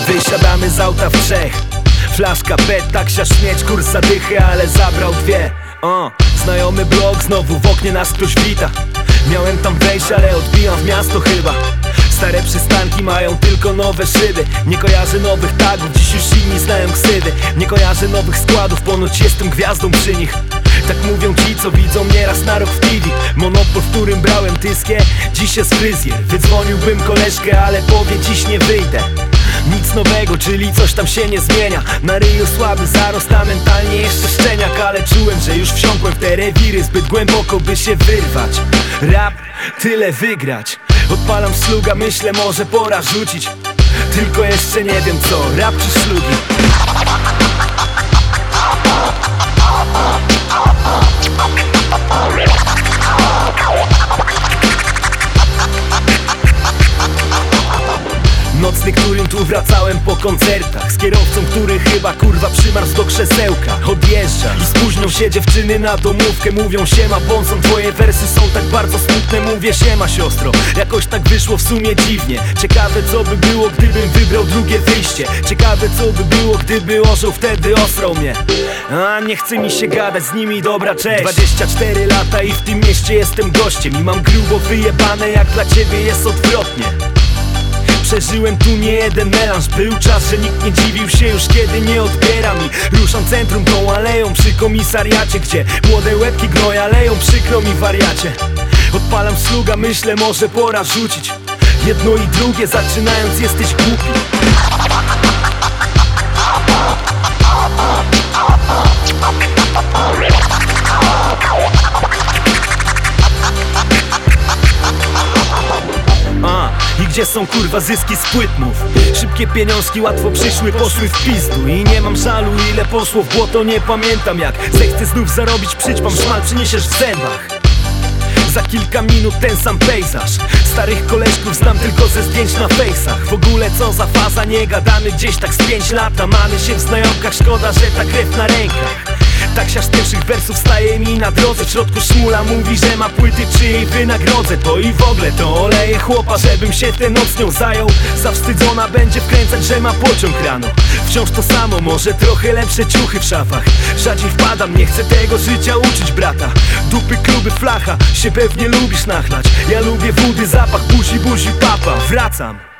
Wysiadamy z auta w trzech. Flaszka pet, taksiarz śmieć, kurs zadychy, ale zabrał dwie. Znajomy blok, znowu w oknie nas ktoś wita. Miałem tam wejść, ale odbijam w miasto chyba. Stare przystanki mają tylko nowe szyby. Nie kojarzę nowych tagów, dziś już inni znają ksywy. Nie kojarzę nowych składów, ponoć jestem gwiazdą przy nich. Tak mówią ci, co widzą mnie raz na rok w TV. Monopol, w którym brałem tyskie, dziś jest fryzjer. Wydzwoniłbym koleżkę, ale powie dziś nie wyjdę. Nic nowego, czyli coś tam się nie zmienia. Na ryju słaby zarost, a mentalnie jeszcze szczeniak. Ale czułem, że już wsiąkłem w te rewiry zbyt głęboko, by się wyrwać. Rap, tyle wygrać. Odpalam sługa, myślę, może pora rzucić. Tylko jeszcze nie wiem co, rap czy szlugi. Nocny, którym tu wracałem po koncertach. Z kierowcą, który chyba kurwa przymarzł do krzesełka. Odjeżdża i spóźnią się dziewczyny na domówkę. Mówią siema bonson, twoje wersy są tak bardzo smutne. Mówię siema siostro, jakoś tak wyszło w sumie dziwnie. Ciekawe co by było, gdybym wybrał drugie wyjście. Ciekawe co by było, gdyby orzeł wtedy osrał mnie. A nie chce mi się gadać z nimi, dobra cześć. 24 lata i w tym mieście jestem gościem. I mam grubo wyjebane, jak dla ciebie jest odwrotnie. Przeżyłem tu nie jeden melanż. Był czas, że nikt nie dziwił się już, kiedy nie odbiera mi. Ruszam centrum tą aleją przy komisariacie, gdzie młode łebki gnoja leją, przykro mi wariacie. Odpalam sługa, myślę, może pora rzucić. Jedno i drugie zaczynając, jesteś głupi. I gdzie są kurwa zyski z płyt mów? Szybkie pieniążki łatwo przyszły, poszły w pizdu. I nie mam żalu, ile poszło w błoto, nie pamiętam jak. Zechcę znów zarobić, przyćpam szmal, przyniesiesz w zębach. Za kilka minut ten sam pejzaż. Starych koleżków znam tylko ze zdjęć na fejsach. W ogóle co za faza, nie gadamy gdzieś tak z 5 lat. A mamy się w znajomkach, szkoda, że ta krew na rękach. Taksiarz z pierwszych wersów staje mi na drodze. W środku szmula mówi, że ma płyty, czy jej wynagrodzę. To i w ogóle to oleje chłopa, żebym się tę noc nią zajął. Zawstydzona będzie wkręcać, że ma pociąg rano. Wciąż to samo, może trochę lepsze ciuchy w szafach. Rzadziej wpadam, nie chcę tego życia uczyć brata. Dupy, kluby, flacha, się pewnie lubisz nachlać. Ja lubię wody, zapach buzi, papa. Wracam.